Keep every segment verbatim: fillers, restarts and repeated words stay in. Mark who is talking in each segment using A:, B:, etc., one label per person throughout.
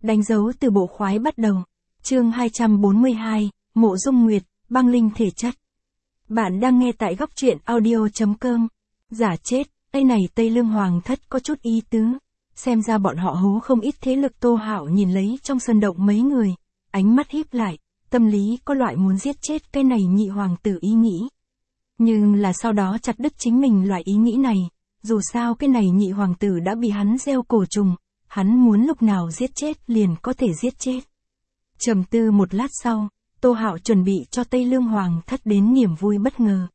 A: Đánh dấu từ bộ khoái bắt đầu. Chương hai trăm bốn mươi hai, Mộ Dung Nguyệt, băng linh thể chất. Bạn đang nghe tại góc truyện audio.com. Giả chết, đây này Tây Lương Hoàng thất có chút ý tứ. Xem ra bọn họ hố không ít thế lực. Tô Hạo nhìn lấy trong sân động mấy người, ánh mắt híp lại, tâm lý có loại muốn giết chết cái này nhị hoàng tử ý nghĩ. Nhưng là sau đó chặt đứt chính mình loại ý nghĩ này, dù sao cái này nhị hoàng tử đã bị hắn gieo cổ trùng, hắn muốn lúc nào giết chết liền có thể giết chết. Trầm tư một lát sau, Tô Hạo chuẩn bị cho Tây Lương Hoàng thất đến niềm vui bất ngờ.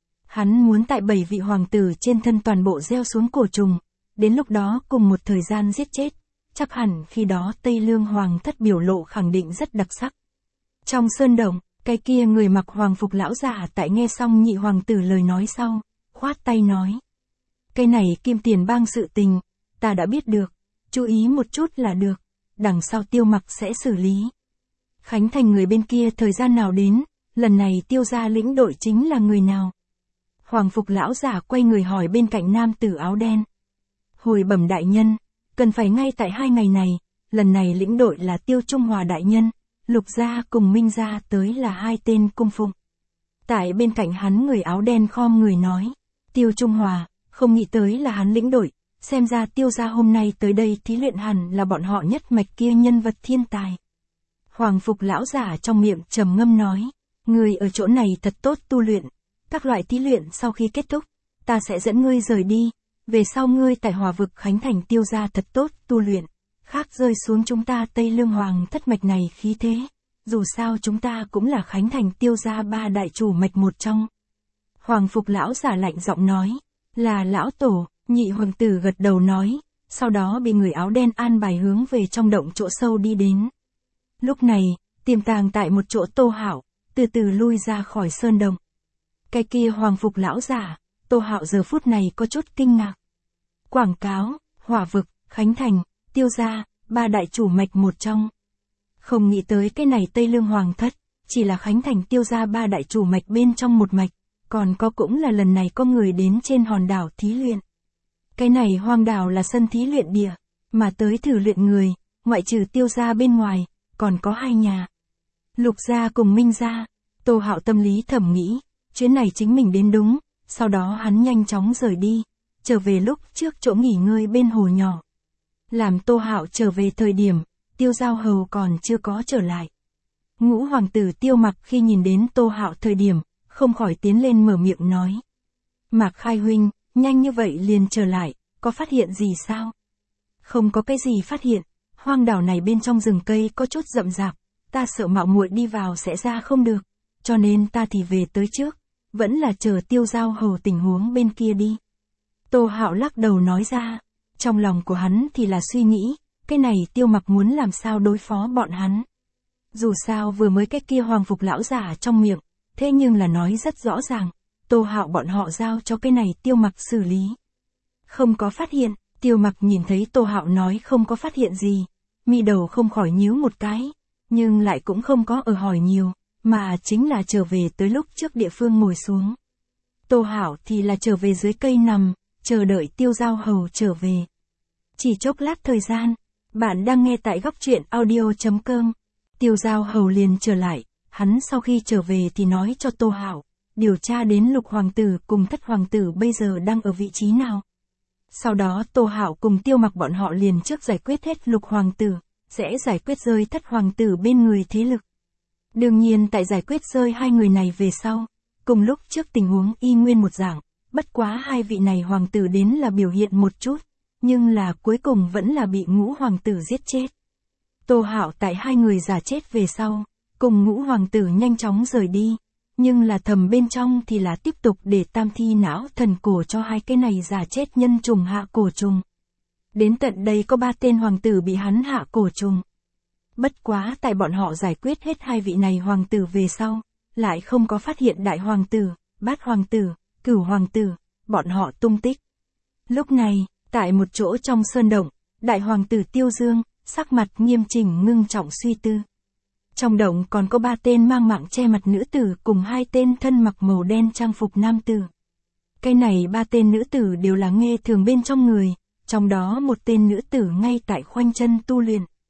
A: Hắn muốn tại bảy vị hoàng tử trên thân toàn bộ gieo xuống cổ trùng, đến lúc đó cùng một thời gian giết chết, chắc hẳn khi đó Tây Lương Hoàng thất biểu lộ khẳng định rất đặc sắc. Trong sơn động, cái kia người mặc hoàng phục lão giả tại nghe xong nhị hoàng tử lời nói sau, khoát tay nói. Cái này Kim Tiền Bang sự tình, ta đã biết được, chú ý một chút là được, đằng sau Tiêu Mặc sẽ xử lý. Khánh Thành người bên kia thời gian nào đến, lần này Tiêu gia lĩnh đội chính là người nào? Hoàng phục lão giả quay người hỏi bên cạnh nam tử áo đen. Hồi bẩm đại nhân, cần phải ngay tại hai ngày này, lần này lĩnh đội là Tiêu Trung Hòa đại nhân, Lục gia cùng Minh gia tới là hai tên cung phụng. Tại bên cạnh hắn người áo đen khom người nói, Tiêu Trung Hòa, không nghĩ tới là hắn lĩnh đội, xem ra Tiêu gia hôm nay tới đây thí luyện hẳn là bọn họ nhất mạch kia nhân vật thiên tài. Hoàng phục lão giả trong miệng trầm ngâm nói, người ở chỗ này thật tốt tu luyện, các loại thí luyện sau khi kết thúc, ta sẽ dẫn ngươi rời đi, về sau ngươi tại Hòa vực Khánh Thành Tiêu gia thật tốt tu luyện, khác rơi xuống chúng ta Tây Lương Hoàng thất mạch này khí thế, dù sao chúng ta cũng là Khánh Thành Tiêu gia ba đại chủ mạch một trong. Hoàng phục lão giả lạnh giọng nói, là lão tổ. Nhị hoàng tử gật đầu nói, sau đó bị người áo đen an bài hướng về trong động chỗ sâu đi đến. Lúc này, tiềm tàng tại một chỗ Tô Hạo, từ từ lui ra khỏi sơn động. Cái kia hoàng phục lão giả, Tô Hạo giờ phút này có chút kinh ngạc. Quảng cáo, Hỏa vực, Khánh Thành, Tiêu gia, ba đại chủ mạch một trong. Không nghĩ tới cái này Tây Lương Hoàng thất, chỉ là Khánh Thành Tiêu gia ba đại chủ mạch bên trong một mạch, còn có cũng là lần này có người đến trên hòn đảo thí luyện. Cái này hoang đảo là sân thí luyện địa, mà tới thử luyện người, ngoại trừ Tiêu gia bên ngoài, còn có hai nhà. Lục gia cùng Minh gia. Tô Hạo tâm lý thầm nghĩ, chuyến này chính mình đến đúng, sau đó hắn nhanh chóng rời đi, trở về lúc trước chỗ nghỉ ngơi bên hồ nhỏ. Làm Tô Hạo trở về thời điểm, Tiêu Giao Hầu còn chưa có trở lại. Ngũ hoàng tử Tiêu Mặc khi nhìn đến Tô Hạo thời điểm, không khỏi tiến lên mở miệng nói. Mạc Khai huynh, nhanh như vậy liền trở lại, có phát hiện gì sao? Không có cái gì phát hiện, hoang đảo này bên trong rừng cây có chút rậm rạp, ta sợ mạo muội đi vào sẽ ra không được, cho nên ta thì về tới trước, vẫn là chờ Tiêu Giao Hầu tình huống bên kia đi. Tô Hạo lắc đầu nói ra, trong lòng của hắn thì là suy nghĩ, cái này Tiêu Mặc muốn làm sao đối phó bọn hắn. Dù sao vừa mới cái kia hoàng phục lão giả trong miệng, thế nhưng là nói rất rõ ràng, Tô Hạo bọn họ giao cho cái này Tiêu Mặc xử lý. Không có phát hiện, Tiêu Mặc nhìn thấy Tô Hạo nói không có phát hiện gì, mi đầu không khỏi nhíu một cái, nhưng lại cũng không có ở hỏi nhiều, mà chính là trở về tới lúc trước địa phương ngồi xuống. Tô Hạo thì là trở về dưới cây nằm, chờ đợi Tiêu Giao Hầu trở về. Chỉ chốc lát thời gian, bạn đang nghe tại góc truyện audio.com. Tiêu Giao Hầu liền trở lại, hắn sau khi trở về thì nói cho Tô Hạo, điều tra đến Lục hoàng tử cùng Thất hoàng tử bây giờ đang ở vị trí nào. Sau đó Tô Hạo cùng Tiêu Mặc bọn họ liền trước giải quyết hết Lục hoàng tử, sẽ giải quyết rơi Thất hoàng tử bên người thế lực. Đương nhiên tại giải quyết rơi hai người này về sau, cùng lúc trước tình huống y nguyên một dạng, bất quá hai vị này hoàng tử đến là biểu hiện một chút, nhưng là cuối cùng vẫn là bị Ngũ hoàng tử giết chết. Tô Hạo tại hai người giả chết về sau, cùng Ngũ hoàng tử nhanh chóng rời đi, nhưng là thầm bên trong thì là tiếp tục để tam thi não thần cổ cho hai cái này giả chết nhân trùng hạ cổ trùng. Đến tận đây có ba tên hoàng tử bị hắn hạ cổ trùng. Bất quá tại bọn họ giải quyết hết hai vị này hoàng tử về sau, lại không có phát hiện đại hoàng tử, bát hoàng tử, cửu hoàng tử, bọn họ tung tích. Lúc này, tại một chỗ trong sơn động, đại hoàng tử Tiêu Dương, sắc mặt nghiêm chỉnh ngưng trọng suy tư. Trong động còn có ba tên mang mạng che mặt nữ tử cùng hai tên thân mặc màu đen trang phục nam tử. Cái này ba tên nữ tử đều là nghe thường bên trong người, trong đó một tên nữ tử ngay tại khoanh chân tu luyện.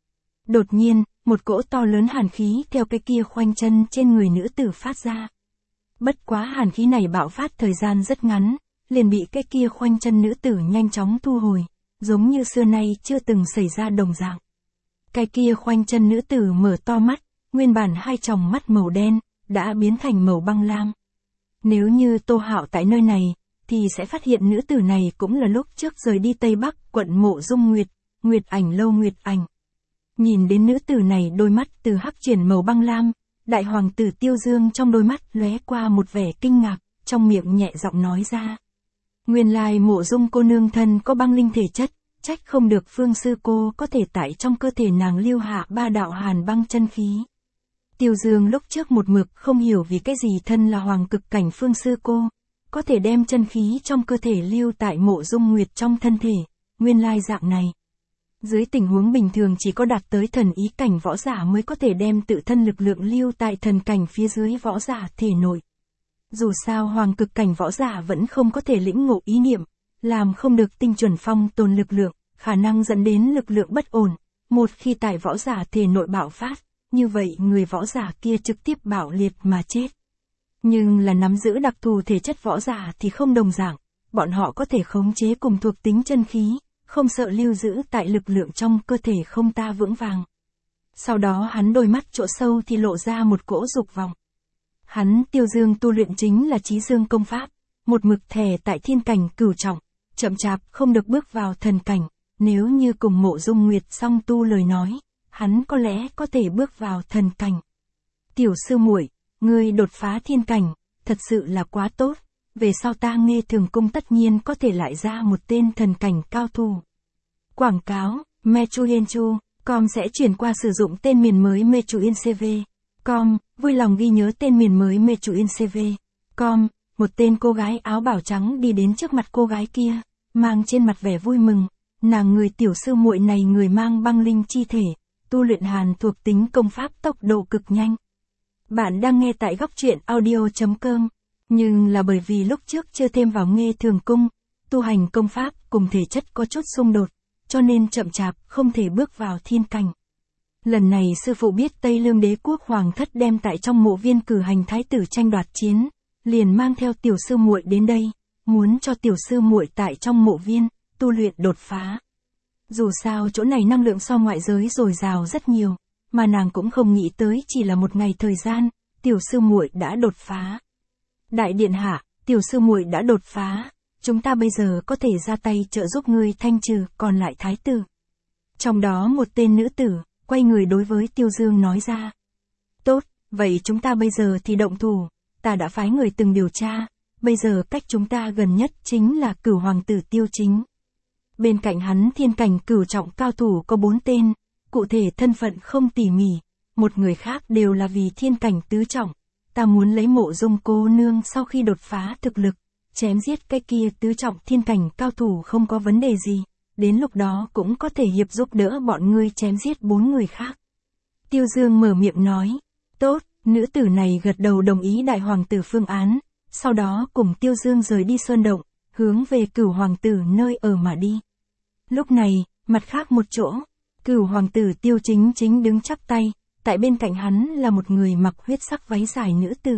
A: Đột nhiên, một cỗ to lớn hàn khí theo cái kia khoanh chân trên người nữ tử phát ra. Bất quá hàn khí này bạo phát thời gian rất ngắn, liền bị cái kia khoanh chân nữ tử nhanh chóng thu hồi, giống như xưa nay chưa từng xảy ra đồng dạng. Cái kia khoanh chân nữ tử mở to mắt, nguyên bản hai tròng mắt màu đen, đã biến thành màu băng lam. Nếu như Tô Hạo tại nơi này, thì sẽ phát hiện nữ tử này cũng là lúc trước rời đi Tây Bắc quận Mộ Dung Nguyệt, Nguyệt Ảnh lâu Nguyệt Ảnh. Nhìn đến nữ tử này đôi mắt từ hắc chuyển màu băng lam, đại hoàng tử Tiêu Dương trong đôi mắt lóe qua một vẻ kinh ngạc, trong miệng nhẹ giọng nói ra. Nguyên lai Mộ Dung cô nương thân có băng linh thể chất, trách không được Phương sư cô có thể tại trong cơ thể nàng lưu hạ ba đạo hàn băng chân khí. Tiêu Dương lúc trước một mực không hiểu vì cái gì thân là hoàng cực cảnh Phương sư cô, có thể đem chân khí trong cơ thể lưu tại Mộ Dung Nguyệt trong thân thể, nguyên lai dạng này. Dưới tình huống bình thường chỉ có đạt tới thần ý cảnh võ giả mới có thể đem tự thân lực lượng lưu tại thần cảnh phía dưới võ giả thể nội. Dù sao hoàng cực cảnh võ giả vẫn không có thể lĩnh ngộ ý niệm, làm không được tinh chuẩn phong tồn lực lượng, khả năng dẫn đến lực lượng bất ổn. Một khi tại võ giả thể nội bạo phát, như vậy người võ giả kia trực tiếp bạo liệt mà chết. Nhưng là nắm giữ đặc thù thể chất võ giả thì không đồng dạng, bọn họ có thể khống chế cùng thuộc tính chân khí, không sợ lưu giữ tại lực lượng trong cơ thể không ta vững vàng. Sau đó hắn đôi mắt chỗ sâu thì lộ ra một cỗ dục vọng. Hắn Tiêu Dương tu luyện chính là Chí Dương công pháp, một mực thề tại thiên cảnh cửu trọng, chậm chạp không được bước vào thần cảnh, nếu như cùng Mộ Dung Nguyệt song tu lời nói, hắn có lẽ có thể bước vào thần cảnh. Tiểu sư muội, ngươi đột phá thiên cảnh, thật sự là quá tốt, về sau ta Nghe Thường cung tất nhiên có thể lại ra một tên thần cảnh cao thủ. Quảng cáo, Mechuyenchu, com sẽ chuyển qua sử dụng tên miền mới Mechuyencv. Com, vui lòng ghi nhớ tên miền mới Mechuyencv. Com, một tên cô gái áo bảo trắng đi đến trước mặt cô gái kia, mang trên mặt vẻ vui mừng, nàng người tiểu sư muội này người mang băng linh chi thể, tu luyện hàn thuộc tính công pháp tốc độ cực nhanh. Bạn đang nghe tại góc truyện audio chấm com, nhưng là bởi vì lúc trước chưa thêm vào Nghe Thường cung, tu hành công pháp cùng thể chất có chút xung đột, cho nên chậm chạp không thể bước vào thiên cảnh. Lần này sư phụ biết Tây Lương đế quốc hoàng thất đem tại trong mộ viên cử hành thái tử tranh đoạt chiến, liền mang theo tiểu sư muội đến đây, muốn cho tiểu sư muội tại trong mộ viên tu luyện đột phá. Dù sao chỗ này năng lượng so ngoại giới dồi dào rất nhiều, mà nàng cũng không nghĩ tới chỉ là một ngày thời gian, tiểu sư muội đã đột phá. Đại điện hạ, tiểu sư muội đã đột phá, chúng ta bây giờ có thể ra tay trợ giúp ngươi thanh trừ còn lại thái tử. Trong đó một tên nữ tử, quay người đối với Tiêu Dương nói ra. Tốt, vậy chúng ta bây giờ thì động thủ, ta đã phái người từng điều tra, bây giờ cách chúng ta gần nhất chính là Cửu hoàng tử Tiêu Chính. Bên cạnh hắn thiên cảnh cửu trọng cao thủ có bốn tên, cụ thể thân phận không tỉ mỉ, một người khác đều là vì thiên cảnh tứ trọng. Ta muốn lấy Mộ Dung cô nương sau khi đột phá thực lực, chém giết cái kia tứ trọng thiên cảnh cao thủ không có vấn đề gì, đến lúc đó cũng có thể hiệp giúp đỡ bọn ngươi chém giết bốn người khác. Tiêu Dương mở miệng nói, tốt, nữ tử này gật đầu đồng ý đại hoàng tử phương án, sau đó cùng Tiêu Dương rời đi sơn động, hướng về Cửu hoàng tử nơi ở mà đi. Lúc này, mặt khác một chỗ, Cửu hoàng tử Tiêu Chính chính đứng chắp tay, tại bên cạnh hắn là một người mặc huyết sắc váy dài nữ tử.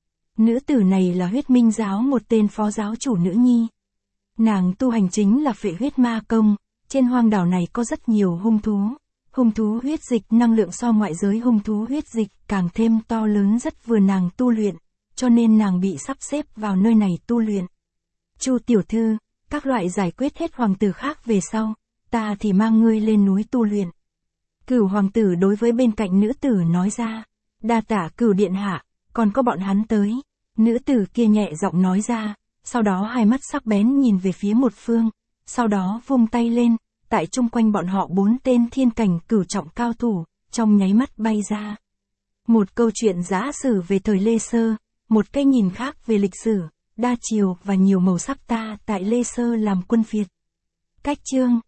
A: Nữ tử này là Huyết Minh giáo một tên phó giáo chủ nữ nhi. Nàng tu hành chính là phệ huyết ma công, trên hoang đảo này có rất nhiều hung thú. Hung thú huyết dịch năng lượng so ngoại giới hung thú huyết dịch càng thêm to lớn rất vừa nàng tu luyện, cho nên nàng bị sắp xếp vào nơi này tu luyện. Chu tiểu thư, các loại giải quyết hết hoàng tử khác về sau, ta thì mang ngươi lên núi tu luyện. Cửu hoàng tử đối với bên cạnh nữ tử nói ra, đa tả Cửu điện hạ, còn có bọn hắn tới. Nữ tử kia nhẹ giọng nói ra, sau đó hai mắt sắc bén nhìn về phía một phương, sau đó vung tay lên, tại chung quanh bọn họ bốn tên thiên cảnh cửu trọng cao thủ, trong nháy mắt bay ra. Một câu chuyện giả sử về thời Lê Sơ, một cái nhìn khác về lịch sử, đa chiều và nhiều màu sắc ta tại Lê Sơ làm quân phiệt. Cách chương